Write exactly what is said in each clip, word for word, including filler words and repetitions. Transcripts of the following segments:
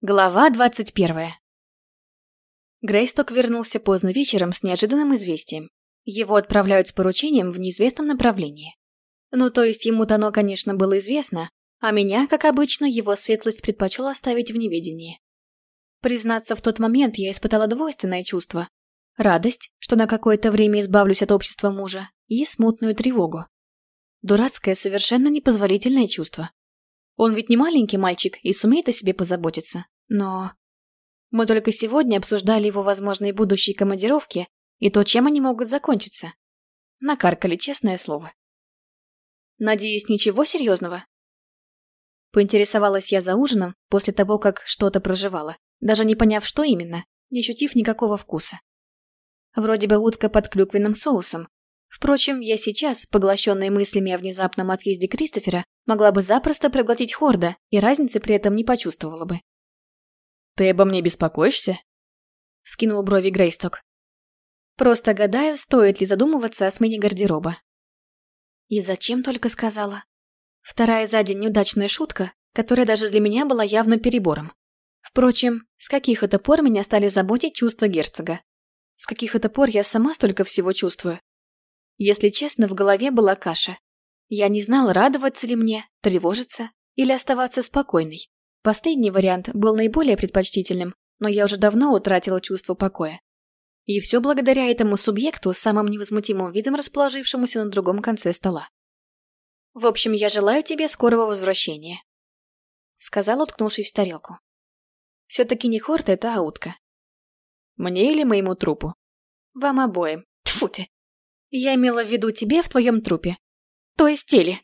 Глава двадцать первая. Грейсток вернулся поздно вечером с неожиданным известием. Его отправляют с поручением в неизвестном направлении. Ну, то есть ему-то оно, конечно, было известно, а меня, как обычно, его светлость предпочел оставить в неведении. Признаться, в тот момент я испытала двойственное чувство. Радость, что на какое-то время избавлюсь от общества мужа, и смутную тревогу. Дурацкое, совершенно непозволительное чувство. Он ведь не маленький мальчик и сумеет о себе позаботиться. Но... Мы только сегодня обсуждали его возможные будущие командировки и то, чем они могут закончиться. Накаркали, честное слово. Надеюсь, ничего серьезного? Поинтересовалась я за ужином после того, как что-то проживала, даже не поняв, что именно, не ощутив никакого вкуса. Вроде бы утка под клюквенным соусом. Впрочем, я сейчас, поглощенная мыслями о внезапном отъезде Кристофера, могла бы запросто проглотить Хорда и разницы при этом не почувствовала бы. «Ты обо мне беспокоишься?» — вскинул брови Грейсток. «Просто гадаю, стоит ли задумываться о смене гардероба». И зачем только сказала? Вторая за день неудачная шутка, которая даже для меня была явно перебором. Впрочем, с каких это пор меня стали заботить чувства герцога? С каких это пор я сама столько всего чувствую? Если честно, в голове была каша. Я не знала, радоваться ли мне, тревожиться или оставаться спокойной. Последний вариант был наиболее предпочтительным, но я уже давно утратила чувство покоя. И все благодаря этому субъекту с самым невозмутимым видом, расположившемуся на другом конце стола. «В общем, я желаю тебе скорого возвращения», — сказал, уткнувшись в тарелку. «Все-таки не Хорд это, а утка». «Мне или моему трупу?» «Вам обоим. Тьфу ты! Я имела в виду тебе в твоем трупе. То есть теле».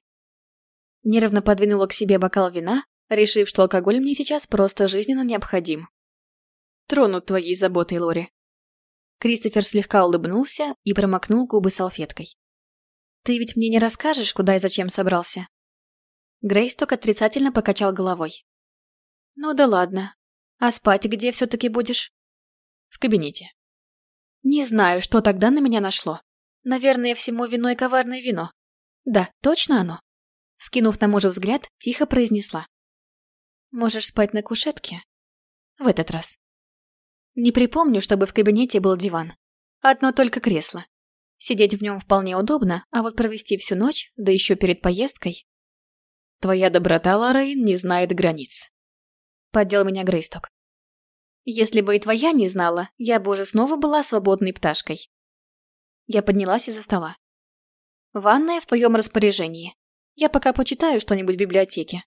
Нервно подвинула к себе бокал вина, решив, что алкоголь мне сейчас просто жизненно необходим. «Тронут твоей заботой, Лори». Кристофер слегка улыбнулся и промокнул губы салфеткой. «Ты ведь мне не расскажешь, куда и зачем собрался?» Грейсток отрицательно покачал головой. «Ну да ладно. А спать где все-таки будешь?» «В кабинете». «Не знаю, что тогда на меня нашло. Наверное, всему виной коварное вино. Да, точно оно?» Вскинув на мужа взгляд, тихо произнесла. «Можешь спать на кушетке?» В этот раз. Не припомню, чтобы в кабинете был диван. Одно только кресло. Сидеть в нем вполне удобно, а вот провести всю ночь, да еще перед поездкой... «Твоя доброта, Лоррейн, не знает границ», — поддел меня Грейсток. «Если бы и твоя не знала, я бы уже снова была свободной пташкой». Я поднялась из-за стола. «Ванная в твоем распоряжении. Я пока почитаю что-нибудь в библиотеке».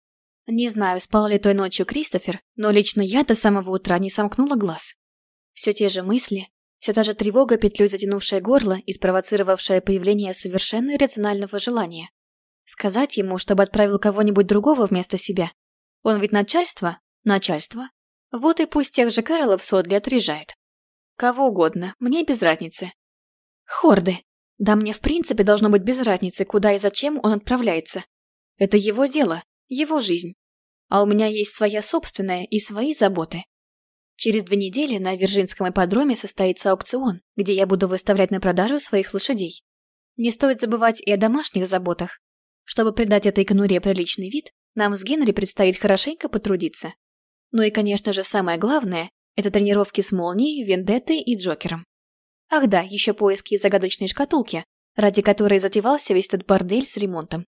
Не знаю, спал ли той ночью Кристофер, но лично я до самого утра не сомкнула глаз. Все те же мысли, все та же тревога, петлей затянувшая горло и спровоцировавшая появление совершенно иррационального желания. Сказать ему, чтобы отправил кого-нибудь другого вместо себя. Он ведь начальство, начальство. Вот и пусть тех же Кэролов в Содле отрежает. Кого угодно, мне без разницы. Хорды. Да мне в принципе должно быть без разницы, куда и зачем он отправляется. Это его дело. Его жизнь. А у меня есть своя собственная и свои заботы. Через две недели на Вирджинском ипподроме состоится аукцион, где я буду выставлять на продажу своих лошадей. Не стоит забывать и о домашних заботах. Чтобы придать этой конуре приличный вид, нам с Генри предстоит хорошенько потрудиться. Ну и, конечно же, самое главное – это тренировки с Молнией, Вендеттой и Джокером. Ах да, еще поиски загадочной шкатулки, ради которой затевался весь этот бордель с ремонтом.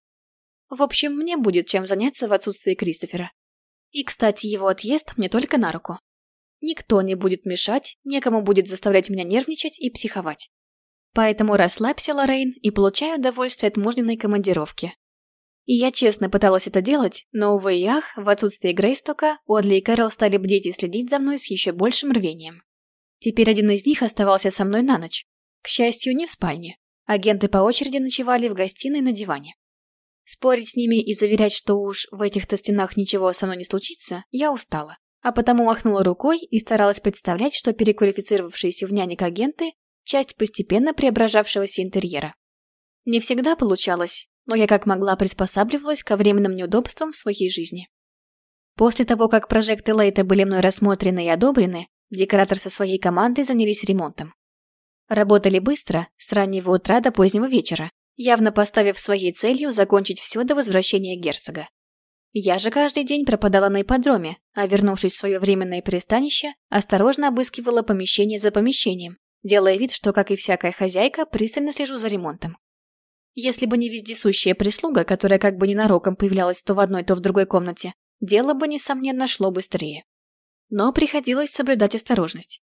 В общем, мне будет чем заняться в отсутствии Кристофера. И, кстати, его отъезд мне только на руку. Никто не будет мешать, некому будет заставлять меня нервничать и психовать. Поэтому расслабься, Лоррейн, и получай удовольствие от мужниной командировки. И я честно пыталась это делать, но, увы и ах, в отсутствие Грейстока, Одли и Кэрол стали бдеть и следить за мной с еще большим рвением. Теперь один из них оставался со мной на ночь. К счастью, не в спальне. Агенты по очереди ночевали в гостиной на диване. Спорить с ними и заверять, что уж в этих-то стенах ничего со мной не случится, я устала. А потому махнула рукой и старалась представлять, что переквалифицировавшиеся в нянек агенты – часть постепенно преображавшегося интерьера. Не всегда получалось, но я как могла приспосабливалась ко временным неудобствам в своей жизни. После того, как прожекты Лейта были мной рассмотрены и одобрены, декоратор со своей командой занялись ремонтом. Работали быстро, с раннего утра до позднего вечера, явно поставив своей целью закончить все до возвращения герцога. Я же каждый день пропадала на ипподроме, а вернувшись в свое временное пристанище, осторожно обыскивала помещение за помещением, делая вид, что, как и всякая хозяйка, пристально слежу за ремонтом. Если бы не вездесущая прислуга, которая как бы ненароком появлялась то в одной, то в другой комнате, дело бы, несомненно, шло быстрее. Но приходилось соблюдать осторожность.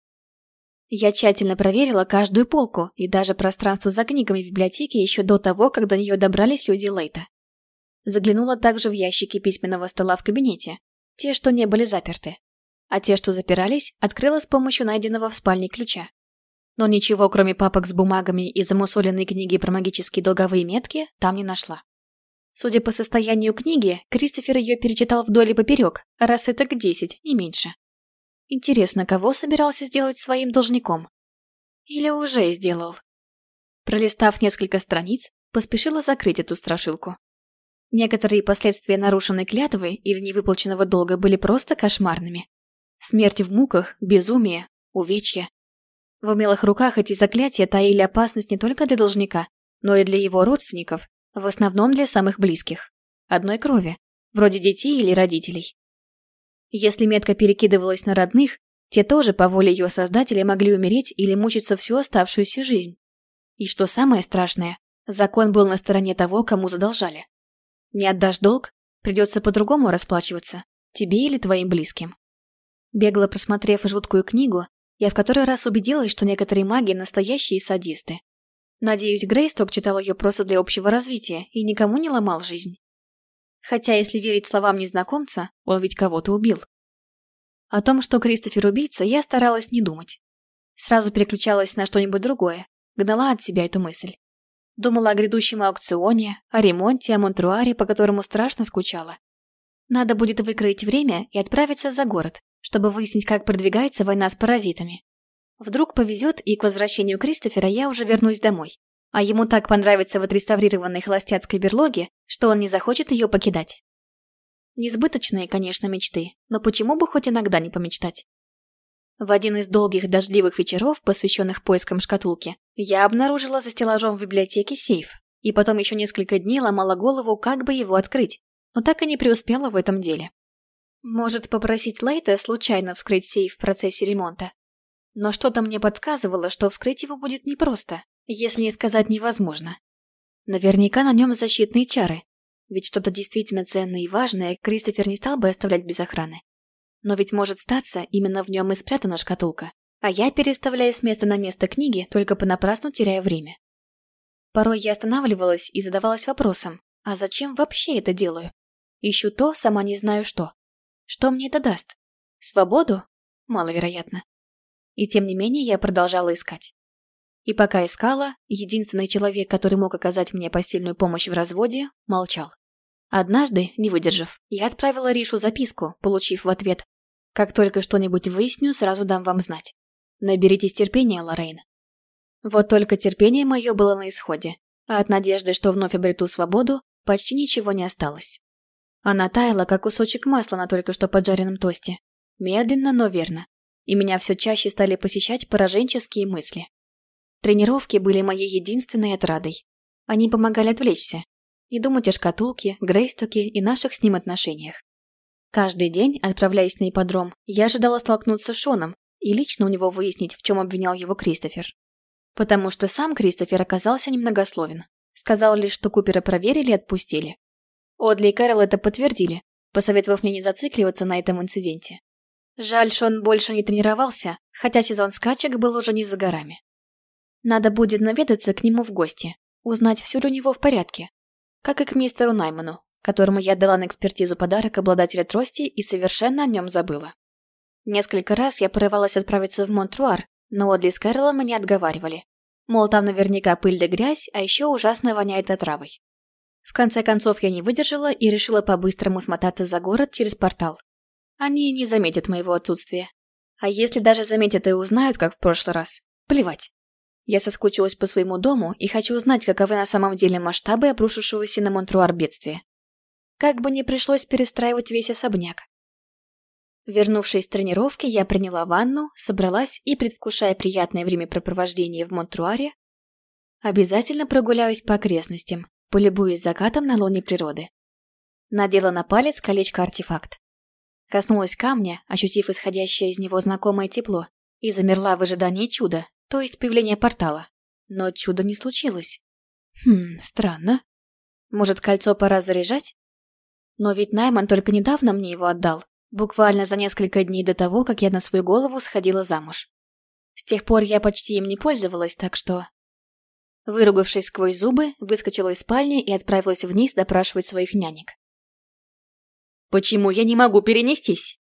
Я тщательно проверила каждую полку и даже пространство за книгами в библиотеке еще до того, как до нее добрались люди Лейта. Заглянула также в ящики письменного стола в кабинете, те, что не были заперты. А те, что запирались, открыла с помощью найденного в спальне ключа. Но ничего, кроме папок с бумагами и замусоленной книги про магические долговые метки, там не нашла. Судя по состоянию книги, Кристофер ее перечитал вдоль и поперек, раз это к десять, не меньше. Интересно, кого собирался сделать своим должником? Или уже сделал? Пролистав несколько страниц, поспешила закрыть эту страшилку. Некоторые последствия нарушенной клятвы или невыплаченного долга были просто кошмарными. Смерть в муках, безумие, увечья. В умелых руках эти заклятия таили опасность не только для должника, но и для его родственников, в основном для самых близких. Одной крови, вроде детей или родителей. Если метка перекидывалась на родных, те тоже по воле ее создателя могли умереть или мучиться всю оставшуюся жизнь. И что самое страшное, закон был на стороне того, кому задолжали. Не отдашь долг, придется по-другому расплачиваться, тебе или твоим близким. Бегло просмотрев жуткую книгу, я в который раз убедилась, что некоторые маги настоящие садисты. Надеюсь, Грейсток читал ее просто для общего развития и никому не ломал жизнь. Хотя, если верить словам незнакомца, он ведь кого-то убил. О том, что Кристофер убийца, я старалась не думать. Сразу переключалась на что-нибудь другое, гнала от себя эту мысль. Думала о грядущем аукционе, о ремонте, о Монтруаре, по которому страшно скучала. Надо будет выкроить время и отправиться за город, чтобы выяснить, как продвигается война с паразитами. Вдруг повезет, и к возвращению Кристофера я уже вернусь домой. А ему так понравится в отреставрированной холостяцкой берлоге, что он не захочет ее покидать. Несбыточные, конечно, мечты, но почему бы хоть иногда не помечтать? В один из долгих дождливых вечеров, посвященных поискам шкатулки, я обнаружила за стеллажом в библиотеке сейф, и потом еще несколько дней ломала голову, как бы его открыть, но так и не преуспела в этом деле. Может, попросить Лейта случайно вскрыть сейф в процессе ремонта? Но что-то мне подсказывало, что вскрыть его будет непросто, если не сказать невозможно. Наверняка на нем защитные чары, ведь что-то действительно ценное и важное Кристофер не стал бы оставлять без охраны. Но ведь может статься, именно в нем и спрятана шкатулка, а я, переставляя с места на место книги, только понапрасну теряя время. Порой я останавливалась и задавалась вопросом, а зачем вообще это делаю? Ищу то, сама не знаю что. Что мне это даст? Свободу? Маловероятно. И тем не менее я продолжала искать. И пока искала, единственный человек, который мог оказать мне постельную помощь в разводе, молчал. Однажды, не выдержав, я отправила Ришу записку, получив в ответ: «Как только что-нибудь выясню, сразу дам вам знать. Наберитесь терпения, Лоррейн». Вот только терпение мое было на исходе, а от надежды, что вновь обрету свободу, почти ничего не осталось. Она таяла, как кусочек масла на только что поджаренном тосте. Медленно, но верно. И меня все чаще стали посещать пораженческие мысли. Тренировки были моей единственной отрадой. Они помогали отвлечься, не думать о шкатулке, Грейстоке и наших с ним отношениях. Каждый день, отправляясь на ипподром, я ожидала столкнуться с Шоном и лично у него выяснить, в чем обвинял его Кристофер. Потому что сам Кристофер оказался немногословен. Сказал лишь, что Купера проверили и отпустили. Одли и Кэрол это подтвердили, посоветовав мне не зацикливаться на этом инциденте. Жаль, Шон больше не тренировался, хотя сезон скачек был уже не за горами. Надо будет наведаться к нему в гости, узнать, все ли у него в порядке. Как и к мистеру Найману, которому я дала на экспертизу подарок обладателя трости и совершенно о нем забыла. Несколько раз я порывалась отправиться в Монтруар, но Одли с Кэролом меня отговаривали. Мол, там наверняка пыль да грязь, а еще ужасно воняет отравой. В конце концов я не выдержала и решила по-быстрому смотаться за город через портал. Они не заметят моего отсутствия. А если даже заметят и узнают, как в прошлый раз, плевать. Я соскучилась по своему дому и хочу узнать, каковы на самом деле масштабы обрушившегося на Монтруар бедствия. Как бы не пришлось перестраивать весь особняк. Вернувшись с тренировки, я приняла ванну, собралась и, предвкушая приятное времяпрепровождение в Монтруаре, обязательно прогуляюсь по окрестностям, полюбуюсь закатом на лоне природы. Надела на палец колечко-артефакт. Коснулась камня, ощутив исходящее из него знакомое тепло, и замерла в ожидании чуда, то есть появления портала. Но чуда не случилось. Хм, странно. Может, кольцо пора заряжать? Но ведь Найман только недавно мне его отдал, буквально за несколько дней до того, как я на свою голову сходила замуж. С тех пор я почти им не пользовалась, так что... Выругавшись сквозь зубы, выскочила из спальни и отправилась вниз допрашивать своих нянек. «Почему я не могу перенестись?»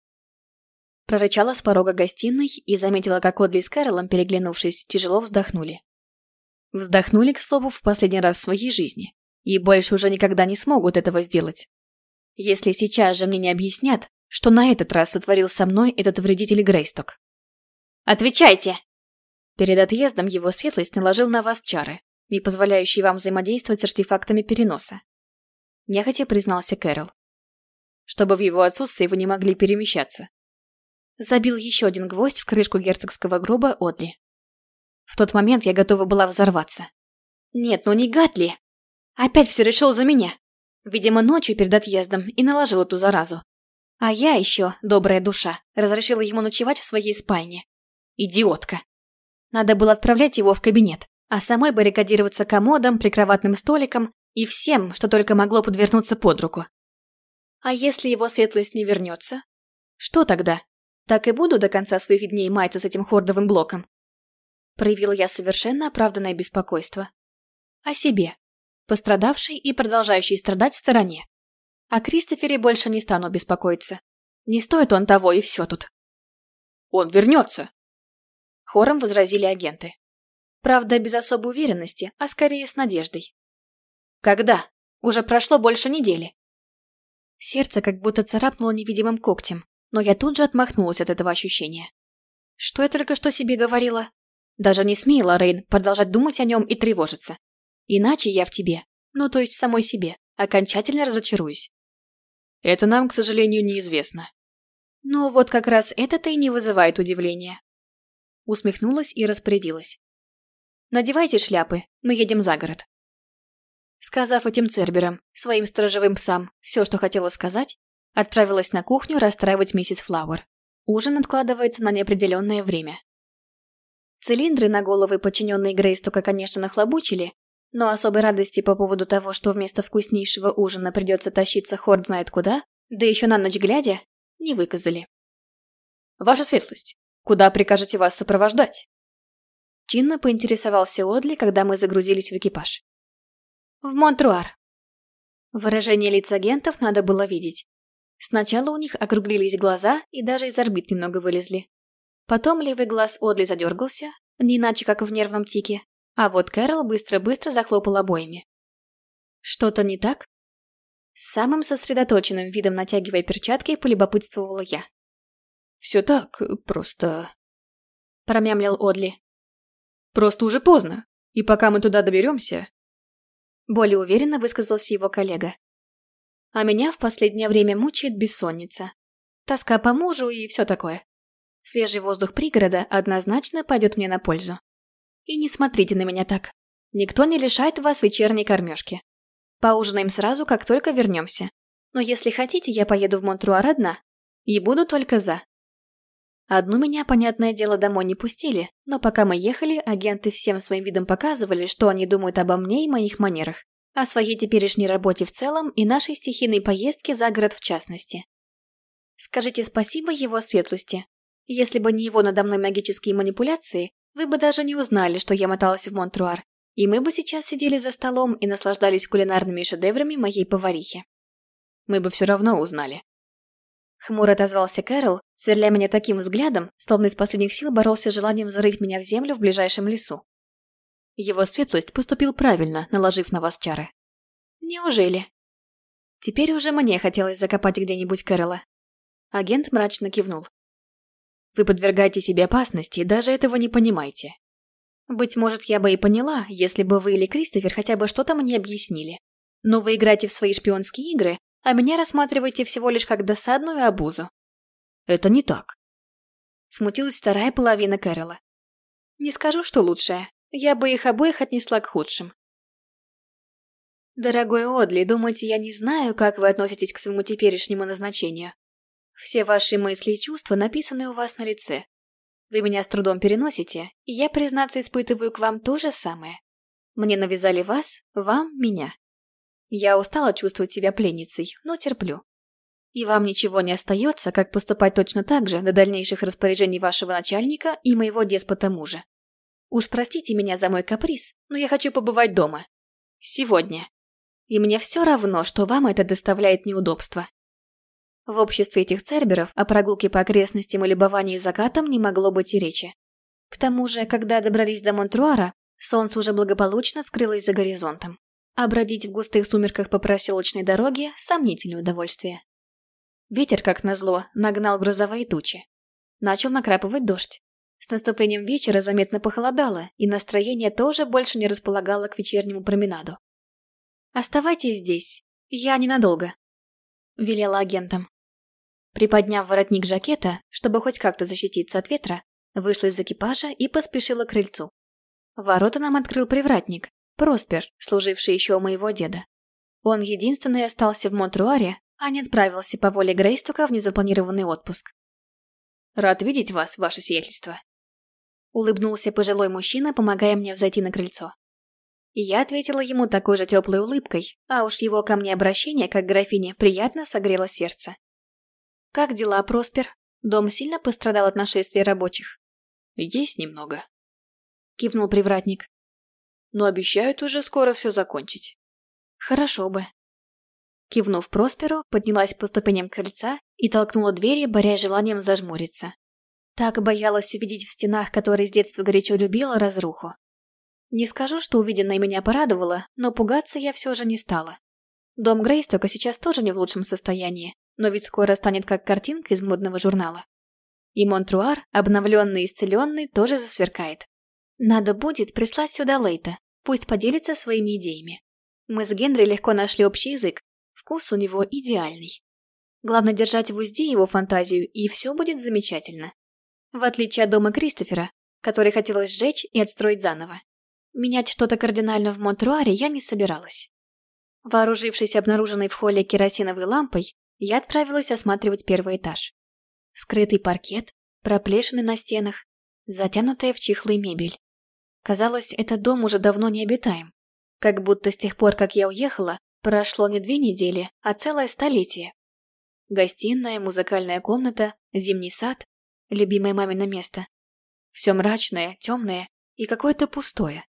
Прорычала с порога гостиной и заметила, как Одли с Кэролом, переглянувшись, тяжело вздохнули. Вздохнули, к слову, в последний раз в своей жизни, и больше уже никогда не смогут этого сделать. Если сейчас же мне не объяснят, что на этот раз сотворил со мной этот вредитель Грейсток. «Отвечайте!» Перед отъездом его светлость наложил на вас чары, не позволяющие вам взаимодействовать с артефактами переноса. Нехотя признался Кэрол. Чтобы в его отсутствии вы не могли перемещаться. Забил еще один гвоздь в крышку герцогского гроба Одли. В тот момент я готова была взорваться. Нет, ну не гад ли? Опять все решил за меня. Видимо, ночью перед отъездом и наложил эту заразу. А я еще, добрая душа, разрешила ему ночевать в своей спальне. Идиотка. Надо было отправлять его в кабинет, а самой баррикадироваться комодом, прикроватным столиком и всем, что только могло подвернуться под руку. А если его светлость не вернется? Что тогда? Так и буду до конца своих дней маяться с этим хордовым блоком? Проявила я совершенно оправданное беспокойство. О себе. Пострадавшей и продолжающей страдать в стороне. О Кристофере больше не стану беспокоиться. Не стоит он того, и все тут. Он вернется! Хором возразили агенты. Правда, без особой уверенности, а скорее с надеждой. Когда? Уже прошло больше недели. Сердце как будто царапнуло невидимым когтем, но я тут же отмахнулась от этого ощущения. Что я только что себе говорила? Даже не смей, Лоррейн, продолжать думать о нем и тревожиться. Иначе я в тебе, ну то есть в самой себе, окончательно разочаруюсь. Это нам, к сожалению, неизвестно. Ну вот как раз это-то и не вызывает удивления. Усмехнулась и распорядилась. Надевайте шляпы, мы едем за город. Сказав этим церберам, своим сторожевым псам, все, что хотела сказать, отправилась на кухню расстраивать миссис Флауэр. Ужин откладывается на неопределенное время. Цилиндры на головы подчиненные Грейстока, конечно, нахлобучили, но особой радости по поводу того, что вместо вкуснейшего ужина придется тащиться хорд знает куда, да еще на ночь глядя, не выказали. «Ваша светлость, куда прикажете вас сопровождать?» Чинно поинтересовался Одли, когда мы загрузились в экипаж. «В Монтруар». Выражение лиц агентов надо было видеть. Сначала у них округлились глаза и даже из орбит немного вылезли. Потом левый глаз Одли задергался, не иначе как в нервном тике, а вот Кэрол быстро-быстро захлопал обоими. «Что-то не так?» С самым сосредоточенным видом натягивая перчатки, полюбопытствовала я. «Все так, просто...» промямлил Одли. «Просто уже поздно, и пока мы туда доберемся...» Более уверенно высказался его коллега. А меня в последнее время мучает бессонница. Тоска по мужу и все такое. Свежий воздух пригорода однозначно пойдет мне на пользу. И не смотрите на меня так. Никто не лишает вас вечерней кормежки. Поужинаем сразу, как только вернемся. Но если хотите, я поеду в Монтруар одна. И буду только за. Одну меня, понятное дело, домой не пустили, но пока мы ехали, агенты всем своим видом показывали, что они думают обо мне и моих манерах, о своей теперешней работе в целом и нашей стихийной поездке за город в частности. Скажите спасибо его светлости. Если бы не его надо мной магические манипуляции, вы бы даже не узнали, что я моталась в Монтруар, и мы бы сейчас сидели за столом и наслаждались кулинарными шедеврами моей поварихи. Мы бы все равно узнали. Хмуро отозвался Кэрол, сверля меня таким взглядом, словно из последних сил боролся с желанием зарыть меня в землю в ближайшем лесу. Его светлость поступил правильно, наложив на вас чары. Неужели? Теперь уже мне хотелось закопать где-нибудь Кэрола. Агент мрачно кивнул. Вы подвергаете себе опасности и даже этого не понимаете. Быть может, я бы и поняла, если бы вы или Кристофер хотя бы что-то мне объяснили. Но вы играете в свои шпионские игры, а меня рассматриваете всего лишь как досадную обузу. Это не так. Смутилась вторая половина Кэрола. Не скажу, что лучшая. Я бы их обоих отнесла к худшим. Дорогой Одли, думаете, я не знаю, как вы относитесь к своему теперешнему назначению? Все ваши мысли и чувства написаны у вас на лице. Вы меня с трудом переносите, и я, признаться, испытываю к вам то же самое. Мне навязали вас, вам меня. Я устала чувствовать себя пленницей, но терплю. И вам ничего не остается, как поступать точно так же до дальнейших распоряжений вашего начальника и моего деспота-мужа. Уж простите меня за мой каприз, но я хочу побывать дома. Сегодня. И мне все равно, что вам это доставляет неудобства. В обществе этих церберов о прогулке по окрестностям и любовании закатом не могло быть и речи. К тому же, когда добрались до Монтруара, солнце уже благополучно скрылось за горизонтом. А бродить в густых сумерках по проселочной дороге – сомнительное удовольствие. Ветер, как назло, нагнал грозовые тучи. Начал накрапывать дождь. С наступлением вечера заметно похолодало, и настроение тоже больше не располагало к вечернему променаду. «Оставайтесь здесь, я ненадолго», – велела агентам. Приподняв воротник жакета, чтобы хоть как-то защититься от ветра, вышла из экипажа и поспешила к крыльцу. Ворота нам открыл привратник, Проспер, служивший еще у моего деда. Он единственный остался в Монтруаре, а не отправился по воле Грейстока в незапланированный отпуск. «Рад видеть вас, ваше сиятельство», — улыбнулся пожилой мужчина, помогая мне взойти на крыльцо. И я ответила ему такой же теплой улыбкой, а уж его ко мне обращение, как к графине, приятно согрело сердце. «Как дела, Проспер? Дом сильно пострадал от нашествия рабочих?» «Есть немного», — кивнул привратник. «Но обещают уже скоро все закончить». «Хорошо бы». Кивнув Просперу, поднялась по ступеням крыльца и толкнула двери, борясь желанием зажмуриться. Так боялась увидеть в стенах, которые с детства горячо любила, разруху. Не скажу, что увиденное меня порадовало, но пугаться я все же не стала. Дом Грейстока сейчас тоже не в лучшем состоянии, но ведь скоро станет как картинка из модного журнала. И Монтруар, обновленный и исцеленный, тоже засверкает. Надо будет прислать сюда Лейта, пусть поделится своими идеями. Мы с Генри легко нашли общий язык, вкус у него идеальный. Главное держать в узде его фантазию, и все будет замечательно. В отличие от дома Кристофера, который хотелось сжечь и отстроить заново. Менять что-то кардинально в Монтруаре я не собиралась. Вооружившись обнаруженной в холле керосиновой лампой, я отправилась осматривать первый этаж. Скрытый паркет, проплешины на стенах, затянутая в чехлы мебель. Казалось, этот дом уже давно не обитаем. Как будто с тех пор, как я уехала, прошло не две недели, а целое столетие. Гостиная, музыкальная комната, зимний сад, любимое мамино место. Все мрачное, темное и какое-то пустое.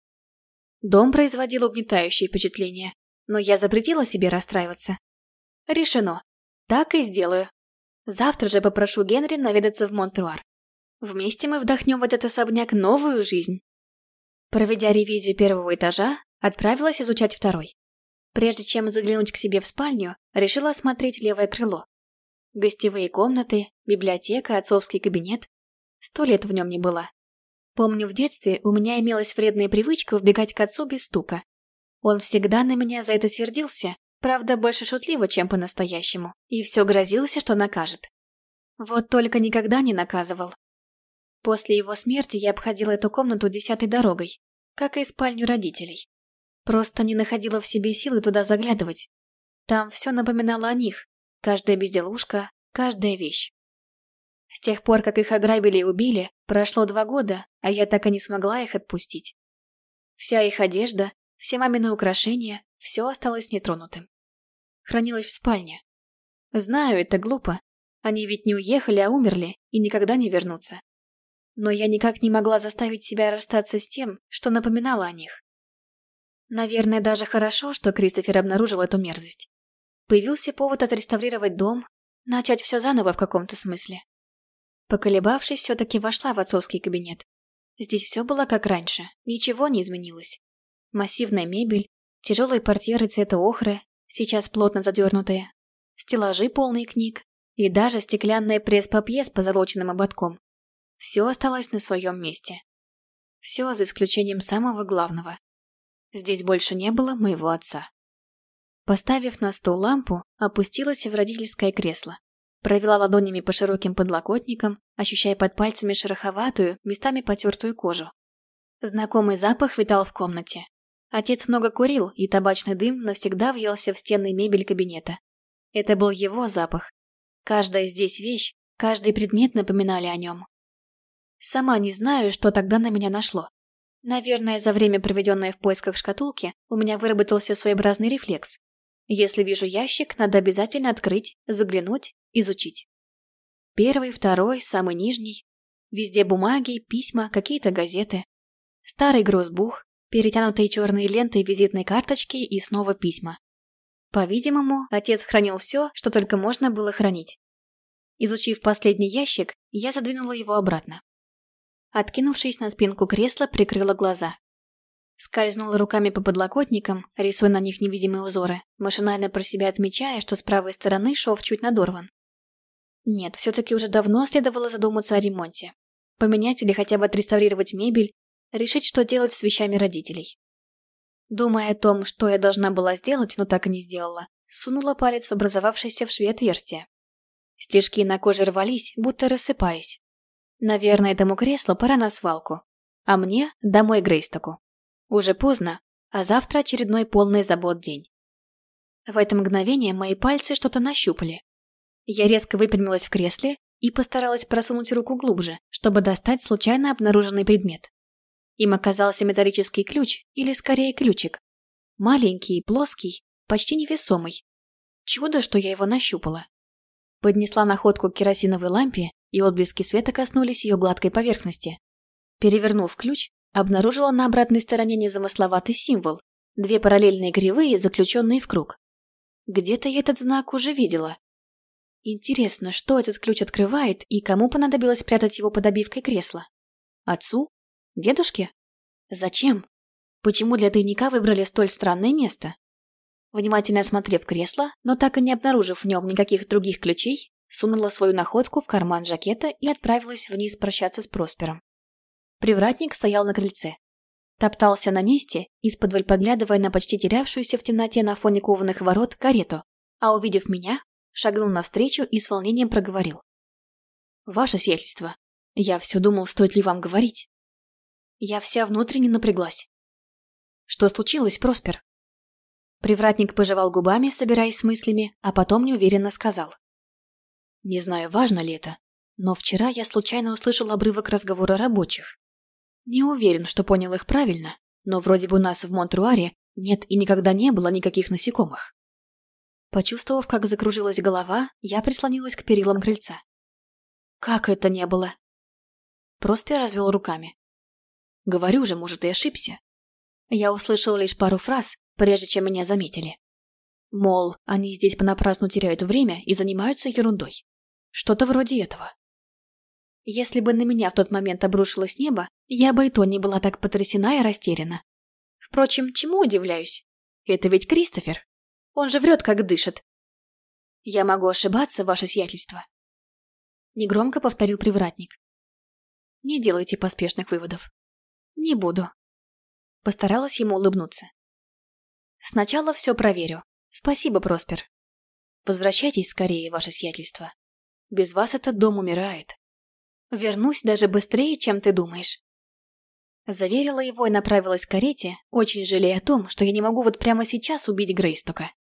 Дом производил угнетающее впечатление, но я запретила себе расстраиваться. Решено. Так и сделаю. Завтра же попрошу Генри наведаться в Монтруар. Вместе мы вдохнем в этот особняк новую жизнь. Проведя ревизию первого этажа, отправилась изучать второй. Прежде чем заглянуть к себе в спальню, решила осмотреть левое крыло. Гостевые комнаты, библиотека, отцовский кабинет. Сто лет в нем не была. Помню, в детстве у меня имелась вредная привычка убегать к отцу без стука. Он всегда на меня за это сердился, правда, больше шутливо, чем по-настоящему, и все грозился, что накажет. Вот только никогда не наказывал. После его смерти я обходила эту комнату десятой дорогой, как и спальню родителей. Просто не находила в себе силы туда заглядывать. Там все напоминало о них, каждая безделушка, каждая вещь. С тех пор, как их ограбили и убили, прошло два года, а я так и не смогла их отпустить. Вся их одежда, все мамины украшения, все осталось нетронутым. Хранилось в спальне. Знаю, это глупо. Они ведь не уехали, а умерли и никогда не вернутся. Но я никак не могла заставить себя расстаться с тем, что напоминало о них. Наверное, даже хорошо, что Кристофер обнаружил эту мерзость. Появился повод отреставрировать дом, начать все заново в каком-то смысле. Поколебавшись, все-таки вошла в отцовский кабинет. Здесь все было как раньше, ничего не изменилось. Массивная мебель, тяжелые портьеры цвета охры, сейчас плотно задернутые, стеллажи полные книг и даже стеклянная пресс-папье с позолоченным ободком. Все осталось на своем месте. Все за исключением самого главного. Здесь больше не было моего отца. Поставив на стол лампу, опустилась в родительское кресло. Провела ладонями по широким подлокотникам, ощущая под пальцами шероховатую, местами потертую кожу. Знакомый запах витал в комнате. Отец много курил, и табачный дым навсегда въелся в стены и мебель кабинета. Это был его запах. Каждая здесь вещь, каждый предмет напоминали о нем. Сама не знаю, что тогда на меня нашло. Наверное, за время, проведенное в поисках шкатулки, у меня выработался своеобразный рефлекс. Если вижу ящик, надо обязательно открыть, заглянуть, изучить. Первый, второй, самый нижний. Везде бумаги, письма, какие-то газеты. Старый грозбух, перетянутые черные лентой визитной карточки и снова письма. По-видимому, отец хранил все, что только можно было хранить. Изучив последний ящик, я задвинула его обратно. Откинувшись на спинку кресла, прикрыла глаза. Скользнула руками по подлокотникам, рисуя на них невидимые узоры, машинально про себя отмечая, что с правой стороны шов чуть надорван. Нет, все-таки уже давно следовало задуматься о ремонте. Поменять или хотя бы отреставрировать мебель, решить, что делать с вещами родителей. Думая о том, что я должна была сделать, но так и не сделала, сунула палец в образовавшееся в шве отверстие. Стежки на коже рвались, будто рассыпаясь. Наверное, этому креслу пора на свалку, а мне домой к Грейстоку. Уже поздно, а завтра очередной полный забот день. В это мгновение мои пальцы что-то нащупали. Я резко выпрямилась в кресле и постаралась просунуть руку глубже, чтобы достать случайно обнаруженный предмет. Им оказался металлический ключ, или скорее ключик. Маленький, плоский, почти невесомый. Чудо, что я его нащупала. Поднесла находку к керосиновой лампе, и отблески света коснулись ее гладкой поверхности. Перевернув ключ, обнаружила на обратной стороне незамысловатый символ, две параллельные кривые, заключенные в круг. Где-то я этот знак уже видела. Интересно, что этот ключ открывает и кому понадобилось прятать его под обивкой кресла? Отцу? Дедушке? Зачем? Почему для тайника выбрали столь странное место? Внимательно осмотрев кресло, но так и не обнаружив в нем никаких других ключей, сунула свою находку в карман жакета и отправилась вниз прощаться с Проспером. Привратник стоял на крыльце. Топтался на месте, исподволь поглядывая на почти терявшуюся в темноте на фоне кованых ворот карету, а увидев меня, шагнул навстречу и с волнением проговорил. «Ваше сиятельство, я все думал, стоит ли вам говорить». Я вся внутренне напряглась. «Что случилось, Проспер?» Привратник пожевал губами, собираясь с мыслями, а потом неуверенно сказал. «Не знаю, важно ли это, но вчера я случайно услышал обрывок разговора рабочих. Не уверен, что понял их правильно, но вроде бы у нас в Монтруаре нет и никогда не было никаких насекомых». Почувствовав, как закружилась голова, я прислонилась к перилам крыльца. «Как это не было?» Проспер развел руками. «Говорю же, может, и ошибся». Я услышал лишь пару фраз, прежде чем меня заметили. Мол, они здесь понапрасну теряют время и занимаются ерундой. Что-то вроде этого. Если бы на меня в тот момент обрушилось небо, я бы и то не была так потрясена и растеряна. Впрочем, чему удивляюсь? Это ведь Кристофер. Он же врет, как дышит. Я могу ошибаться, ваше сиятельство. Негромко повторил привратник. Не делайте поспешных выводов. Не буду. Постаралась ему улыбнуться. Сначала все проверю. Спасибо, Проспер. Возвращайтесь скорее, ваше сиятельство. Без вас этот дом умирает. Вернусь даже быстрее, чем ты думаешь. Заверила его и направилась к карете, очень жалея о том, что я не могу вот прямо сейчас убить Грейстока.